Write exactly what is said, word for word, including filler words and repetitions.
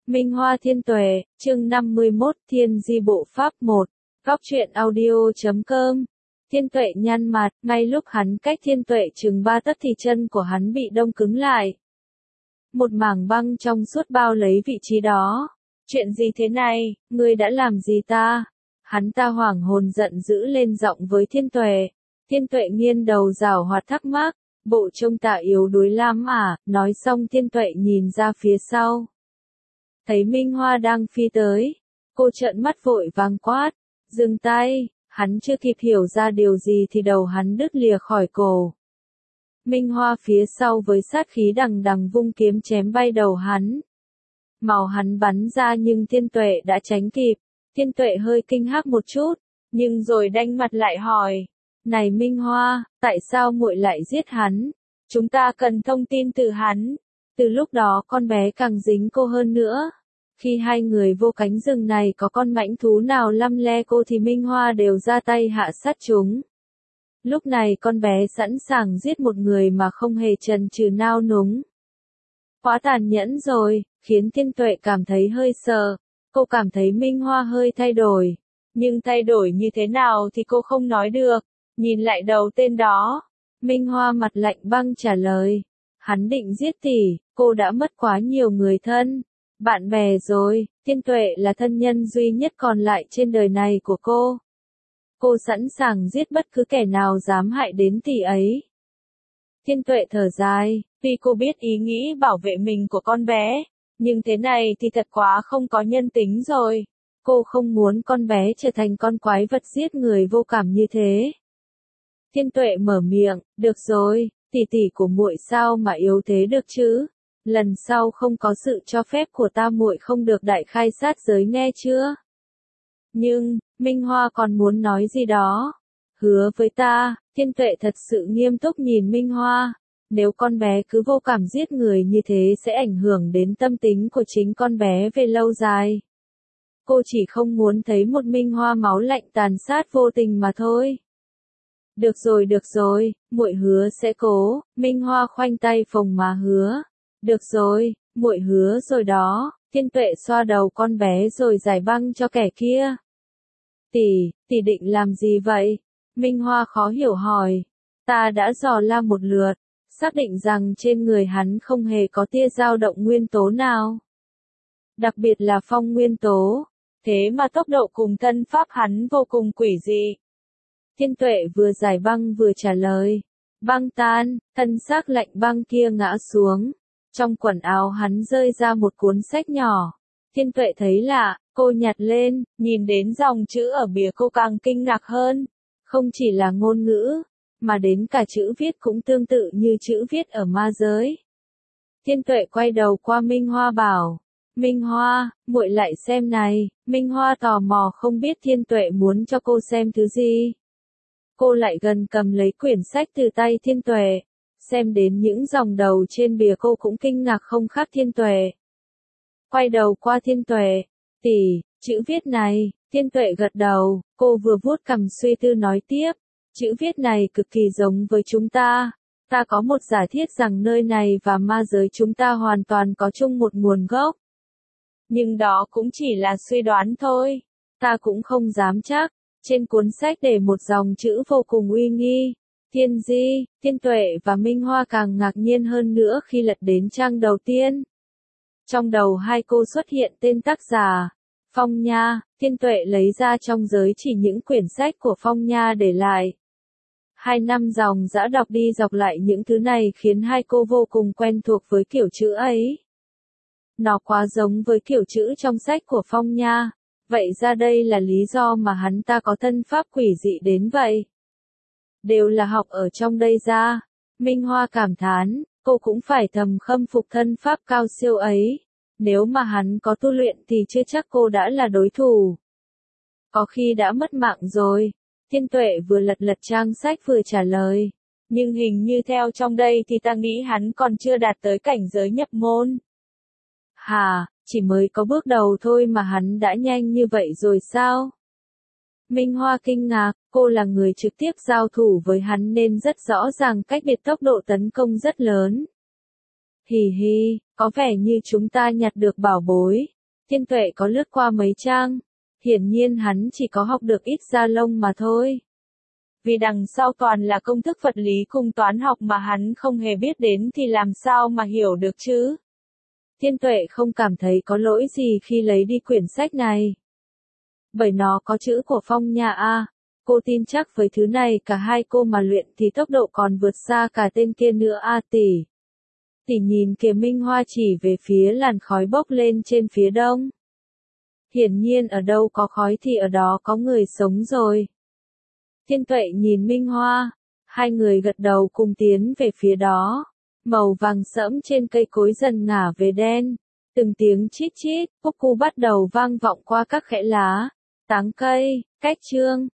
Minh Hoa Thiên Tuệ, chương năm mươi mốt, Thiên Di Bộ Pháp một. Góc truyện audio chấm com. Thiên Tuệ nhăn mặt, ngay lúc hắn cách Thiên Tuệ chừng ba tấc thì chân của hắn bị đông cứng lại. Một mảng băng trong suốt bao lấy vị trí đó. Chuyện gì thế này, ngươi đã làm gì ta? Hắn ta hoảng hồn giận dữ lên giọng với Thiên Tuệ. Thiên Tuệ nghiêng đầu giảo hoạt thắc mắc, bộ trông ta yếu đuối lắm à? Nói xong Thiên Tuệ nhìn ra phía sau. Thấy Minh Hoa đang phi tới, cô trợn mắt vội vàng quát, dừng tay. Hắn chưa kịp hiểu ra điều gì thì đầu hắn đứt lìa khỏi cổ. Minh Hoa phía sau với sát khí đằng đằng vung kiếm chém bay đầu hắn. Màu hắn bắn ra nhưng Thiên Tuệ đã tránh kịp. Thiên Tuệ hơi kinh hắc một chút, nhưng rồi đanh mặt lại hỏi, này Minh Hoa, tại sao muội lại giết hắn? Chúng ta cần thông tin từ hắn. Từ lúc đó con bé càng dính cô hơn nữa. Khi hai người vô cánh rừng này có con mãnh thú nào lăm le cô thì Minh Hoa đều ra tay hạ sát chúng. Lúc này con bé sẵn sàng giết một người mà không hề chần chừ nao núng. Quá tàn nhẫn rồi, khiến Thiên Tuệ cảm thấy hơi sợ. Cô cảm thấy Minh Hoa hơi thay đổi. Nhưng thay đổi như thế nào thì cô không nói được. Nhìn lại đầu tên đó. Minh Hoa mặt lạnh băng trả lời. Hắn định giết tỷ, cô đã mất quá nhiều người thân. Bạn bè rồi, Thiên Tuệ là thân nhân duy nhất còn lại trên đời này của cô. Cô sẵn sàng giết bất cứ kẻ nào dám hại đến tỷ ấy. Thiên Tuệ thở dài, tuy cô biết ý nghĩ bảo vệ mình của con bé, nhưng thế này thì thật quá không có nhân tính rồi. Cô không muốn con bé trở thành con quái vật giết người vô cảm như thế. Thiên Tuệ mở miệng, được rồi, tỷ tỷ của muội sao mà yếu thế được chứ? Lần sau không có sự cho phép của ta muội không được đại khai sát giới nghe chưa? Nhưng, Minh Hoa còn muốn nói gì đó. Hứa với ta, Thiên Tuệ thật sự nghiêm túc nhìn Minh Hoa. Nếu con bé cứ vô cảm giết người như thế sẽ ảnh hưởng đến tâm tính của chính con bé về lâu dài. Cô chỉ không muốn thấy một Minh Hoa máu lạnh tàn sát vô tình mà thôi. Được rồi được rồi, muội hứa sẽ cố. Minh Hoa khoanh tay phồng má hứa. Được rồi, muội hứa rồi đó. Thiên Tuệ xoa đầu con bé rồi giải băng cho kẻ kia. Tỷ, tỷ định làm gì vậy? Minh Hoa khó hiểu hỏi. Ta đã dò la một lượt, xác định rằng trên người hắn không hề có tia dao động nguyên tố nào. Đặc biệt là phong nguyên tố. Thế mà tốc độ cùng thân pháp hắn vô cùng quỷ dị. Thiên Tuệ vừa giải băng vừa trả lời. Băng tan, thân xác lạnh băng kia ngã xuống. Trong quần áo hắn rơi ra một cuốn sách nhỏ. Thiên Tuệ thấy lạ, cô nhặt lên, nhìn đến dòng chữ ở bìa cô càng kinh ngạc hơn. Không chỉ là ngôn ngữ, mà đến cả chữ viết cũng tương tự như chữ viết ở ma giới. Thiên Tuệ quay đầu qua Minh Hoa bảo, Minh Hoa, muội lại xem này. Minh Hoa tò mò không biết Thiên Tuệ muốn cho cô xem thứ gì. Cô lại gần cầm lấy quyển sách từ tay Thiên Tuệ. Xem đến những dòng đầu trên bìa cô cũng kinh ngạc không khác Thiên Tuệ. Quay đầu qua Thiên Tuệ, tỷ, chữ viết này. Thiên Tuệ gật đầu, cô vừa vuốt cằm suy tư nói tiếp, chữ viết này cực kỳ giống với chúng ta. Ta có một giả thiết rằng nơi này và ma giới chúng ta hoàn toàn có chung một nguồn gốc. Nhưng đó cũng chỉ là suy đoán thôi. Ta cũng không dám chắc. Trên cuốn sách để một dòng chữ vô cùng uy nghi. Thiên Di, Thiên Tuệ và Minh Hoa càng ngạc nhiên hơn nữa khi lật đến trang đầu tiên. Trong đầu hai cô xuất hiện tên tác giả, Phong Nha. Thiên Tuệ lấy ra trong giới chỉ những quyển sách của Phong Nha để lại. Hai năm dòng dã đọc đi dọc lại những thứ này khiến hai cô vô cùng quen thuộc với kiểu chữ ấy. Nó quá giống với kiểu chữ trong sách của Phong Nha. Vậy ra đây là lý do mà hắn ta có thân pháp quỷ dị đến vậy. Đều là học ở trong đây ra. Minh Hoa cảm thán, cô cũng phải thầm khâm phục thân pháp cao siêu ấy. Nếu mà hắn có tu luyện thì chưa chắc cô đã là đối thủ. Có khi đã mất mạng rồi. Thiên Tuệ vừa lật lật trang sách vừa trả lời. Nhưng hình như theo trong đây thì ta nghĩ hắn còn chưa đạt tới cảnh giới nhập môn. Hà, chỉ mới có bước đầu thôi mà hắn đã nhanh như vậy rồi sao? Minh Hoa kinh ngạc, cô là người trực tiếp giao thủ với hắn nên rất rõ ràng cách biệt tốc độ tấn công rất lớn. Hì hì, có vẻ như chúng ta nhặt được bảo bối. Thiên Tuệ có lướt qua mấy trang. Hiển nhiên hắn chỉ có học được ít da lông mà thôi. Vì đằng sau toàn là công thức vật lý cùng toán học mà hắn không hề biết đến thì làm sao mà hiểu được chứ. Thiên Tuệ không cảm thấy có lỗi gì khi lấy đi quyển sách này. Bởi nó có chữ của Phong Nha A. Cô tin chắc với thứ này cả hai cô mà luyện thì tốc độ còn vượt xa cả tên kia nữa A tỷ. Tỷ nhìn kìa, Minh Hoa chỉ về phía làn khói bốc lên trên phía đông. Hiển nhiên ở đâu có khói thì ở đó có người sống rồi. Thiên Tuệ nhìn Minh Hoa, hai người gật đầu cùng tiến về phía đó. Màu vàng sẫm trên cây cối dần ngả về đen. Từng tiếng chít chít, cúc cu bắt đầu vang vọng qua các khẽ lá, tán cây, cách chương.